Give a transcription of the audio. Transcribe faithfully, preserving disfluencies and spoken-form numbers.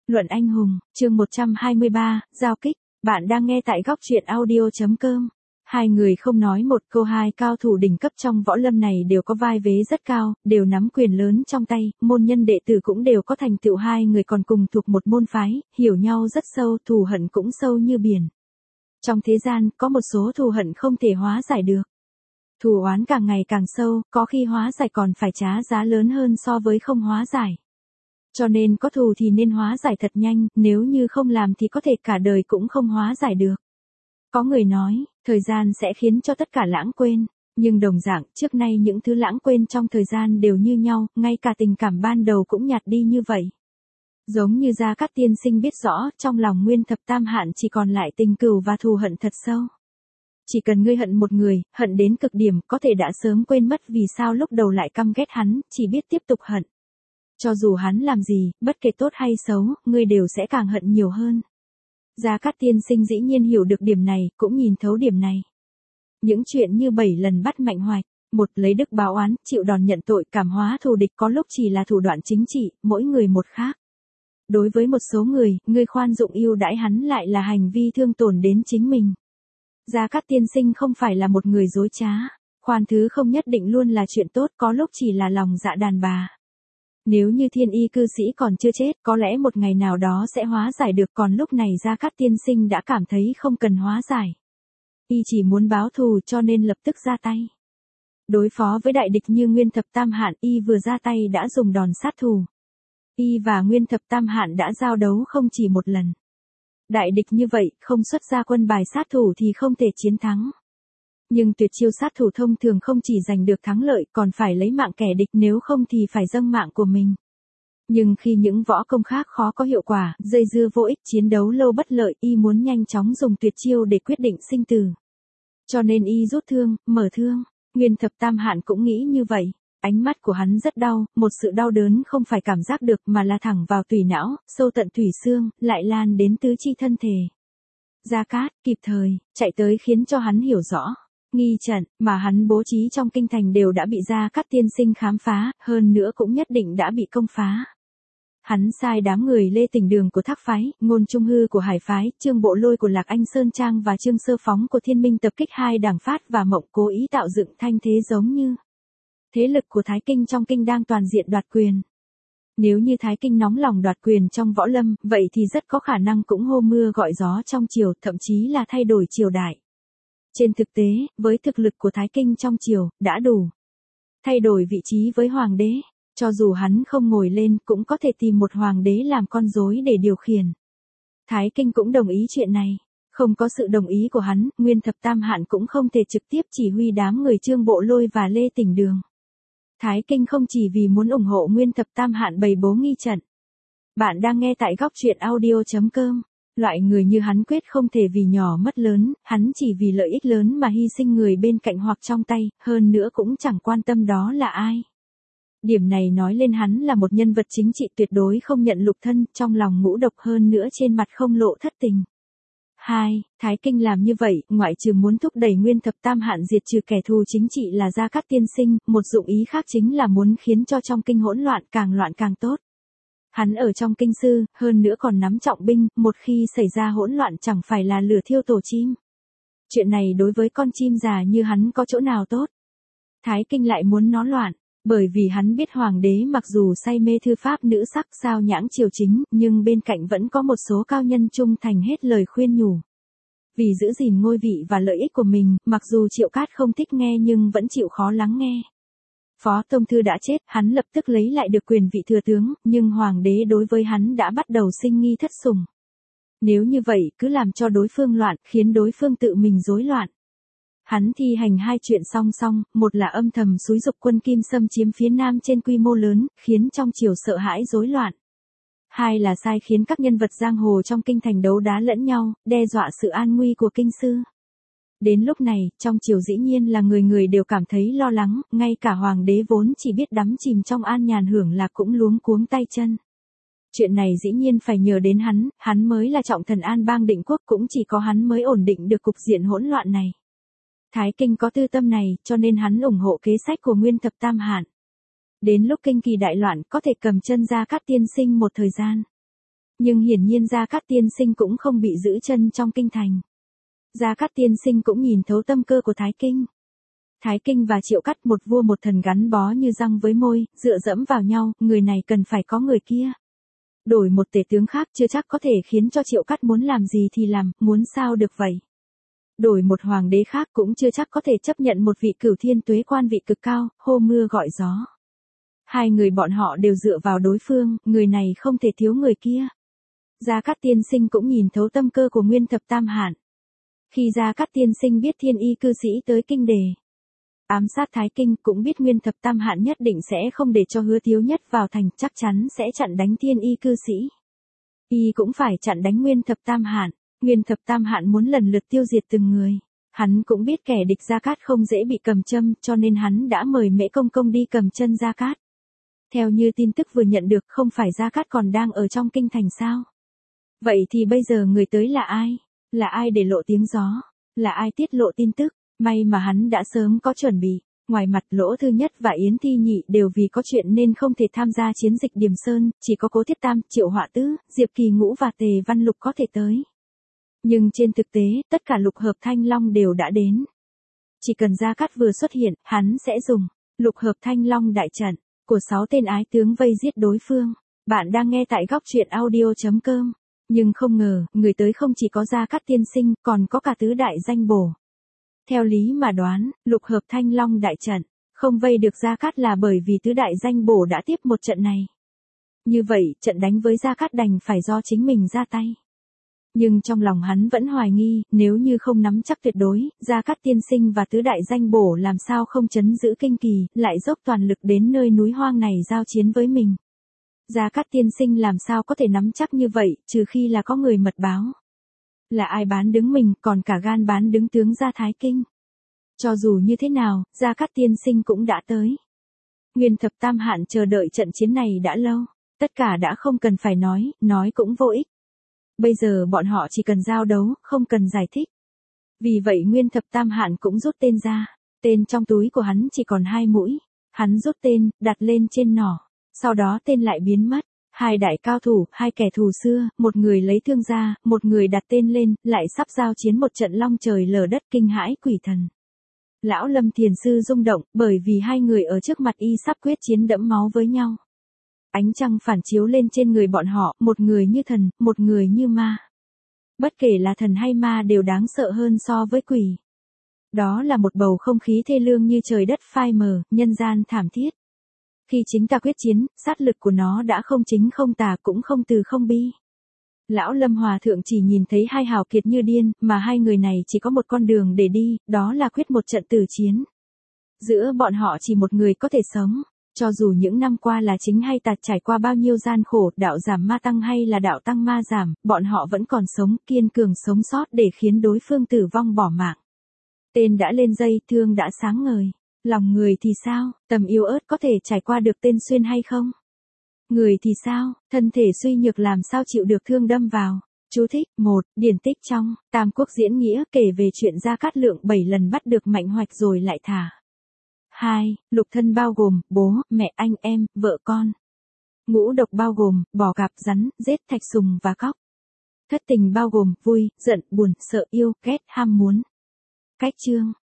Luận anh hùng, chương một trăm hai mươi ba, giao kích, bạn đang nghe tại góc truyện audio.com. Hai người không nói một câu, hai cao thủ đỉnh cấp trong võ lâm này đều có vai vế rất cao, đều nắm quyền lớn trong tay, môn nhân đệ tử cũng đều có thành tựu, hai người còn cùng thuộc một môn phái, hiểu nhau rất sâu, thù hận cũng sâu như biển. Trong thế gian, có một số thù hận không thể hóa giải được. Thù oán càng ngày càng sâu, có khi hóa giải còn phải trả giá lớn hơn so với không hóa giải. Cho nên có thù thì nên hóa giải thật nhanh, nếu như không làm thì có thể cả đời cũng không hóa giải được. Có người nói, thời gian sẽ khiến cho tất cả lãng quên, nhưng đồng dạng, trước nay những thứ lãng quên trong thời gian đều như nhau, ngay cả tình cảm ban đầu cũng nhạt đi như vậy. Giống như Gia Cát tiên sinh biết rõ, trong lòng Nguyên Thập Tam Hạn chỉ còn lại tình cừu và thù hận thật sâu. Chỉ cần ngươi hận một người, hận đến cực điểm, có thể đã sớm quên mất vì sao lúc đầu lại căm ghét hắn, chỉ biết tiếp tục hận. Cho dù hắn làm gì, bất kể tốt hay xấu, ngươi đều sẽ càng hận nhiều hơn. Gia Cát tiên sinh dĩ nhiên hiểu được điểm này, cũng nhìn thấu điểm này. Những chuyện như bảy lần bắt Mạnh Hoạch, một lấy đức báo oán, chịu đòn nhận tội, cảm hóa thù địch có lúc chỉ là thủ đoạn chính trị, mỗi người một khác. Đối với một số người, ngươi khoan dụng yêu đãi hắn lại là hành vi thương tổn đến chính mình. Gia Cát tiên sinh không phải là một người dối trá, khoan thứ không nhất định luôn là chuyện tốt, có lúc chỉ là lòng dạ đàn bà. Nếu như Thiên Y cư sĩ còn chưa chết, có lẽ một ngày nào đó sẽ hóa giải được, còn lúc này Gia Cát tiên sinh đã cảm thấy không cần hóa giải. Y chỉ muốn báo thù cho nên lập tức ra tay. Đối phó với đại địch như Nguyên Thập Tam Hạn, Y vừa ra tay đã dùng đòn sát thủ. Y và Nguyên Thập Tam Hạn đã giao đấu không chỉ một lần. Đại địch như vậy, không xuất ra quân bài sát thủ thì không thể chiến thắng. Nhưng tuyệt chiêu sát thủ thông thường không chỉ giành được thắng lợi còn phải lấy mạng kẻ địch, nếu không thì phải dâng mạng của mình. Nhưng khi những võ công khác khó có hiệu quả, dây dưa vô ích, chiến đấu lâu bất lợi, Y muốn nhanh chóng dùng tuyệt chiêu để quyết định sinh tử. Cho nên Y rút thương, mở thương. Nguyên Thập Tam Hạn cũng nghĩ như vậy. Ánh mắt của hắn rất đau, một sự đau đớn không phải cảm giác được mà là thẳng vào tủy não, sâu tận thủy xương, lại lan đến tứ chi thân thể. Gia Cát kịp thời chạy tới khiến cho hắn hiểu rõ. Nghi trận mà hắn bố trí trong kinh thành đều đã bị Gia Cát tiên sinh khám phá, hơn nữa cũng nhất định đã bị công phá. Hắn sai đám người Lê Tỉnh Đường của Thác phái, Ngôn Trung Hư của Hải phái, Trương Bộ Lôi của Lạc Anh Sơn Trang và Trương Sơ Phóng của Thiên Minh tập kích hai Đảng Phát và Mộng, cố ý tạo dựng thanh thế giống như thế lực của Thái Kinh trong kinh đang toàn diện đoạt quyền. Nếu như Thái Kinh nóng lòng đoạt quyền trong võ lâm, vậy thì rất có khả năng cũng hô mưa gọi gió trong triều, thậm chí là thay đổi triều đại. Trên thực tế, với thực lực của Thái Kinh trong triều, đã đủ thay đổi vị trí với hoàng đế, cho dù hắn không ngồi lên cũng có thể tìm một hoàng đế làm con rối để điều khiển. Thái Kinh cũng đồng ý chuyện này, không có sự đồng ý của hắn, Nguyên Thập Tam Hạn cũng không thể trực tiếp chỉ huy đám người Trương Bộ Lôi và Lê Tỉnh Đường. Thái Kinh không chỉ vì muốn ủng hộ Nguyên Thập Tam Hạn bày bố nghi trận. Bạn đang nghe tại góc truyện audio.com. Loại người như hắn quyết không thể vì nhỏ mất lớn, hắn chỉ vì lợi ích lớn mà hy sinh người bên cạnh hoặc trong tay, hơn nữa cũng chẳng quan tâm đó là ai. Điểm này nói lên hắn là một nhân vật chính trị tuyệt đối không nhận lục thân, trong lòng ngũ độc, hơn nữa trên mặt không lộ thất tình. hai. Thái Kinh làm như vậy, ngoại trừ muốn thúc đẩy Nguyên Thập Tam Hạn diệt trừ kẻ thù chính trị là Gia Cát tiên sinh, một dụng ý khác chính là muốn khiến cho trong kinh hỗn loạn, càng loạn càng tốt. Hắn ở trong kinh sư, hơn nữa còn nắm trọng binh, một khi xảy ra hỗn loạn chẳng phải là lửa thiêu tổ chim. Chuyện này đối với con chim già như hắn có chỗ nào tốt. Thái Kinh lại muốn nó loạn, bởi vì hắn biết hoàng đế mặc dù say mê thư pháp nữ sắc, sao nhãng triều chính, nhưng bên cạnh vẫn có một số cao nhân trung thành hết lời khuyên nhủ. Vì giữ gìn ngôi vị và lợi ích của mình, mặc dù Triệu Cát không thích nghe nhưng vẫn chịu khó lắng nghe. Phó Tông Thư đã chết, hắn lập tức lấy lại được quyền vị thừa tướng, nhưng hoàng đế đối với hắn đã bắt đầu sinh nghi thất sủng. Nếu như vậy, cứ làm cho đối phương loạn, khiến đối phương tự mình rối loạn. Hắn thi hành hai chuyện song song, một là âm thầm xúi giục quân Kim xâm chiếm phía Nam trên quy mô lớn, khiến trong triều sợ hãi rối loạn. Hai là sai khiến các nhân vật giang hồ trong kinh thành đấu đá lẫn nhau, đe dọa sự an nguy của kinh sư. Đến lúc này, trong triều dĩ nhiên là người người đều cảm thấy lo lắng, ngay cả hoàng đế vốn chỉ biết đắm chìm trong an nhàn hưởng lạc cũng luống cuống tay chân. Chuyện này dĩ nhiên phải nhờ đến hắn, hắn mới là trọng thần an bang định quốc, cũng chỉ có hắn mới ổn định được cục diện hỗn loạn này. Thái Kinh có tư tâm này, cho nên hắn ủng hộ kế sách của Nguyên Thập Tam Hạn. Đến lúc kinh kỳ đại loạn, có thể cầm chân Gia Cát tiên sinh một thời gian. Nhưng hiển nhiên Gia Cát tiên sinh cũng không bị giữ chân trong kinh thành. Gia Cát tiên sinh cũng nhìn thấu tâm cơ của Thái Kinh. Thái Kinh và Triệu Cát một vua một thần gắn bó như răng với môi, dựa dẫm vào nhau, người này cần phải có người kia. Đổi một tể tướng khác chưa chắc có thể khiến cho Triệu Cát muốn làm gì thì làm, muốn sao được vậy. Đổi một hoàng đế khác cũng chưa chắc có thể chấp nhận một vị cửu thiên tuế quan vị cực cao, hô mưa gọi gió. Hai người bọn họ đều dựa vào đối phương, người này không thể thiếu người kia. Gia Cát tiên sinh cũng nhìn thấu tâm cơ của Nguyên Thập Tam Hạn. Khi Gia Cát tiên sinh biết Thiên Y cư sĩ tới kinh đề ám sát Thái Kinh, cũng biết Nguyên Thập Tam Hạn nhất định sẽ không để cho Hứa Thiếu Nhất vào thành, chắc chắn sẽ chặn đánh Thiên Y cư sĩ. Y cũng phải chặn đánh Nguyên Thập Tam Hạn. Nguyên Thập Tam Hạn muốn lần lượt tiêu diệt từng người. Hắn cũng biết kẻ địch Gia Cát không dễ bị cầm châm, cho nên hắn đã mời Mễ Công Công đi cầm chân Gia Cát. Theo như tin tức vừa nhận được, không phải Gia Cát còn đang ở trong kinh thành sao? Vậy thì bây giờ người tới là ai? Là ai để lộ tiếng gió? Là ai tiết lộ tin tức? May mà hắn đã sớm có chuẩn bị. Ngoài mặt Lỗ Thư Nhất và Yến Thi Nhị đều vì có chuyện nên không thể tham gia chiến dịch Điềm Sơn, chỉ có Cố Thiết Tam, Triệu Họa Tứ, Diệp Kỳ Ngũ và Tề Văn Lục có thể tới. Nhưng trên thực tế, tất cả lục hợp thanh long đều đã đến. Chỉ cần Gia Cát vừa xuất hiện, hắn sẽ dùng lục hợp thanh long đại trận của sáu tên ái tướng vây giết đối phương. Bạn đang nghe tại góc truyện audio chấm com. Nhưng không ngờ, người tới không chỉ có Gia Cát tiên sinh, còn có cả tứ đại danh bổ. Theo lý mà đoán, lục hợp thanh long đại trận không vây được Gia Cát là bởi vì tứ đại danh bổ đã tiếp một trận này. Như vậy, trận đánh với Gia Cát đành phải do chính mình ra tay. Nhưng trong lòng hắn vẫn hoài nghi, nếu như không nắm chắc tuyệt đối, Gia Cát tiên sinh và tứ đại danh bổ làm sao không trấn giữ kinh kỳ, lại dốc toàn lực đến nơi núi hoang này giao chiến với mình. Gia Cát tiên sinh làm sao có thể nắm chắc như vậy, trừ khi là có người mật báo. Là ai bán đứng mình, còn cả gan bán đứng tướng Gia Thái Kinh. Cho dù như thế nào, Gia Cát tiên sinh cũng đã tới. Nguyên Thập Tam Hạn chờ đợi trận chiến này đã lâu, tất cả đã không cần phải nói, nói cũng vô ích. Bây giờ bọn họ chỉ cần giao đấu, không cần giải thích. Vì vậy Nguyên Thập Tam Hạn cũng rút tên ra. Tên trong túi của hắn chỉ còn hai mũi. Hắn rút tên, đặt lên trên nỏ. Sau đó tên lại biến mất. Hai đại cao thủ, hai kẻ thù xưa, một người lấy thương ra, một người đặt tên lên, lại sắp giao chiến một trận long trời lở đất kinh hãi quỷ thần. Lão Lâm Thiền Sư rung động, bởi vì hai người ở trước mặt y sắp quyết chiến đẫm máu với nhau. Ánh trăng phản chiếu lên trên người bọn họ, một người như thần, một người như ma. Bất kể là thần hay ma đều đáng sợ hơn so với quỷ. Đó là một bầu không khí thê lương như trời đất phai mờ, nhân gian thảm thiết. Khi chính ta quyết chiến, sát lực của nó đã không chính không tà cũng không từ không bi. Lão Lâm Hòa Thượng chỉ nhìn thấy hai hào kiệt như điên, mà hai người này chỉ có một con đường để đi, đó là quyết một trận tử chiến. Giữa bọn họ chỉ một người có thể sống. Cho dù những năm qua là chính hay tà trải qua bao nhiêu gian khổ, đạo giảm ma tăng hay là đạo tăng ma giảm, bọn họ vẫn còn sống, kiên cường sống sót để khiến đối phương tử vong bỏ mạng. Tên đã lên dây, thương đã sáng ngời. Lòng người thì sao, tầm yếu ớt có thể trải qua được tên xuyên hay không? Người thì sao, thân thể suy nhược làm sao chịu được thương đâm vào? Chú thích, một, điển tích trong Tam Quốc diễn nghĩa kể về chuyện Gia Cát Lượng bảy lần bắt được Mạnh Hoạch rồi lại thả. hai. Lục thân bao gồm, bố, mẹ, anh em, vợ con. Ngũ độc bao gồm, bò cạp, rắn, rết, thạch sùng và cóc. Thất tình bao gồm, vui, giận, buồn, sợ, yêu, ghét, ham muốn. Cách chương,